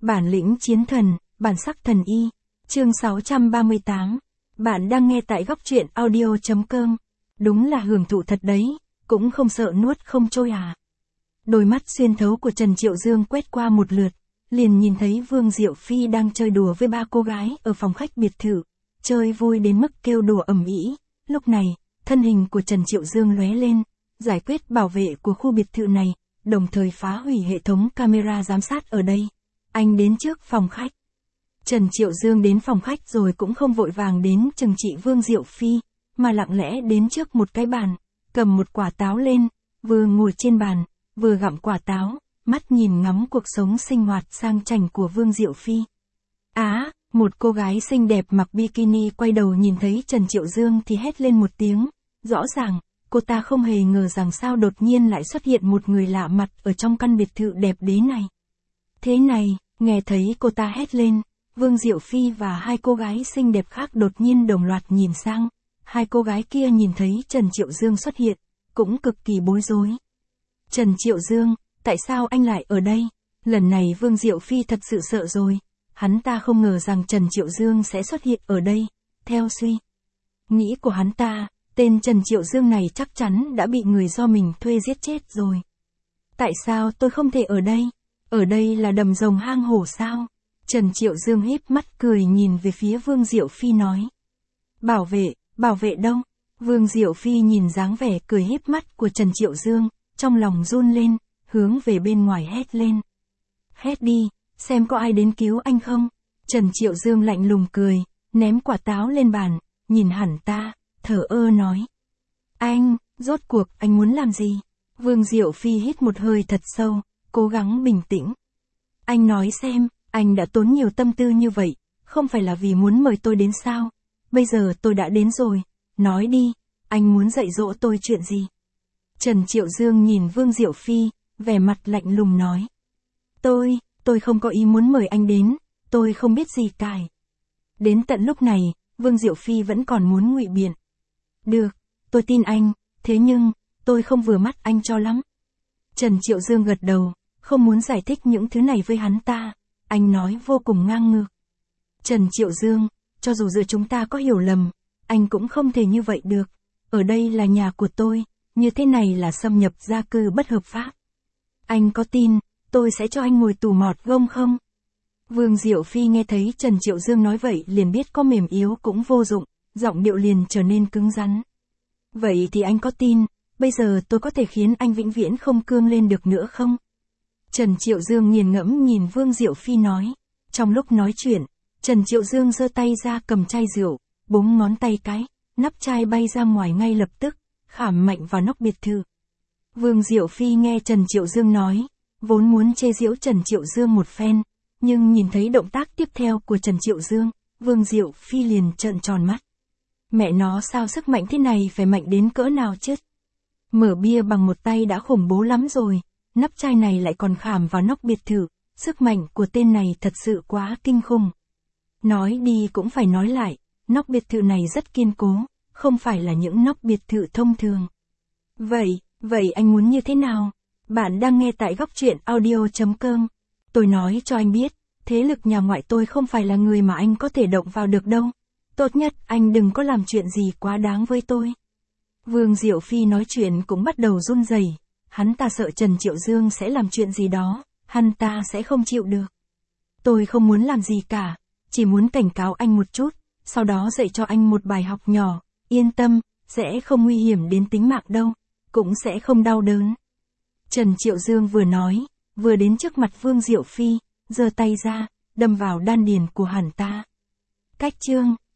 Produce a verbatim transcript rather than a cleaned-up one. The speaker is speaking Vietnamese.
Bản lĩnh chiến thần, bản sắc thần y. Chương sáu trăm ba mươi tám. Bạn đang nghe tại góc truyện audio chấm com. Đúng là hưởng thụ thật đấy, cũng không sợ nuốt không trôi à. Đôi mắt xuyên thấu của Trần Triệu Dương quét qua một lượt, liền nhìn thấy Vương Diệu Phi đang chơi đùa với ba cô gái ở phòng khách biệt thự, chơi vui đến mức kêu đùa ầm ĩ. Lúc này, thân hình của Trần Triệu Dương lóe lên, giải quyết bảo vệ của khu biệt thự này, đồng thời phá hủy hệ thống camera giám sát ở đây. Anh đến trước phòng khách. Trần Triệu Dương đến phòng khách rồi cũng không vội vàng đến chừng trị Vương Diệu Phi, mà lặng lẽ đến trước một cái bàn, cầm một quả táo lên, vừa ngồi trên bàn, vừa gặm quả táo, mắt nhìn ngắm cuộc sống sinh hoạt sang chảnh của Vương Diệu Phi. Á, một cô gái xinh đẹp mặc bikini quay đầu nhìn thấy Trần Triệu Dương thì hét lên một tiếng, rõ ràng, cô ta không hề ngờ rằng sao đột nhiên lại xuất hiện một người lạ mặt ở trong căn biệt thự đẹp đẽ này. Thế này, nghe thấy cô ta hét lên, Vương Diệu Phi và hai cô gái xinh đẹp khác đột nhiên đồng loạt nhìn sang, hai cô gái kia nhìn thấy Trần Triệu Dương xuất hiện, cũng cực kỳ bối rối. Trần Triệu Dương, tại sao anh lại ở đây? Lần này Vương Diệu Phi thật sự sợ rồi, hắn ta không ngờ rằng Trần Triệu Dương sẽ xuất hiện ở đây. Theo suy nghĩ của hắn ta, tên Trần Triệu Dương này chắc chắn đã bị người do mình thuê giết chết rồi. Tại sao tôi không thể ở đây? Ở đây là đầm rồng hang hổ sao? Trần Triệu Dương híp mắt cười nhìn về phía Vương Diệu Phi nói. Bảo vệ, bảo vệ đâu? Vương Diệu Phi nhìn dáng vẻ cười híp mắt của Trần Triệu Dương, trong lòng run lên, hướng về bên ngoài hét lên. Hét đi, xem có ai đến cứu anh không? Trần Triệu Dương lạnh lùng cười, ném quả táo lên bàn, nhìn hẳn ta, thở ơ nói. Anh, rốt cuộc anh muốn làm gì? Vương Diệu Phi hít một hơi thật sâu, cố gắng bình tĩnh. Anh nói xem, anh đã tốn nhiều tâm tư như vậy, không phải là vì muốn mời tôi đến sao? Bây giờ tôi đã đến rồi, nói đi, anh muốn dạy dỗ tôi chuyện gì? Trần Triệu Dương nhìn Vương Diệu Phi, vẻ mặt lạnh lùng nói. Tôi, tôi không có ý muốn mời anh đến, tôi không biết gì cả. Đến tận lúc này, Vương Diệu Phi vẫn còn muốn ngụy biện. Được, tôi tin anh, thế nhưng, tôi không vừa mắt anh cho lắm. Trần Triệu Dương gật đầu, không muốn giải thích những thứ này với hắn ta, anh nói vô cùng ngang ngược. Trần Triệu Dương, cho dù giữa chúng ta có hiểu lầm, anh cũng không thể như vậy được, ở đây là nhà của tôi, như thế này là xâm nhập gia cư bất hợp pháp. Anh có tin, tôi sẽ cho anh ngồi tù mọt gông không? Vương Diệu Phi nghe thấy Trần Triệu Dương nói vậy liền biết có mềm yếu cũng vô dụng, giọng điệu liền trở nên cứng rắn. Vậy thì anh có tin, bây giờ tôi có thể khiến anh vĩnh viễn không cương lên được nữa không? Trần Triệu Dương nghiền ngẫm nhìn Vương Diệu Phi nói. Trong lúc nói chuyện, Trần Triệu Dương giơ tay ra cầm chai rượu, búng ngón tay cái, nắp chai bay ra ngoài ngay lập tức, khảm mạnh vào nóc biệt thự. Vương Diệu Phi nghe Trần Triệu Dương nói, vốn muốn chê giễu Trần Triệu Dương một phen, nhưng nhìn thấy động tác tiếp theo của Trần Triệu Dương, Vương Diệu Phi liền trợn tròn mắt. Mẹ nó sao sức mạnh thế này phải mạnh đến cỡ nào chứ? Mở bia bằng một tay đã khủng bố lắm rồi, nắp chai này lại còn khảm vào nóc biệt thự, sức mạnh của tên này thật sự quá kinh khủng. Nói đi cũng phải nói lại, nóc biệt thự này rất kiên cố, không phải là những nóc biệt thự thông thường. Vậy, vậy anh muốn như thế nào? Bạn đang nghe tại góc truyện audio chấm com. Tôi nói cho anh biết, thế lực nhà ngoại tôi không phải là người mà anh có thể động vào được đâu. Tốt nhất anh đừng có làm chuyện gì quá đáng với tôi. Vương Diệu Phi nói chuyện cũng bắt đầu run rẩy, hắn ta sợ Trần Triệu Dương sẽ làm chuyện gì đó, hắn ta sẽ không chịu được. Tôi không muốn làm gì cả, chỉ muốn cảnh cáo anh một chút, sau đó dạy cho anh một bài học nhỏ, yên tâm, sẽ không nguy hiểm đến tính mạng đâu, cũng sẽ không đau đớn. Trần Triệu Dương vừa nói, vừa đến trước mặt Vương Diệu Phi, giơ tay ra, đâm vào đan điền của hắn ta. Cách chương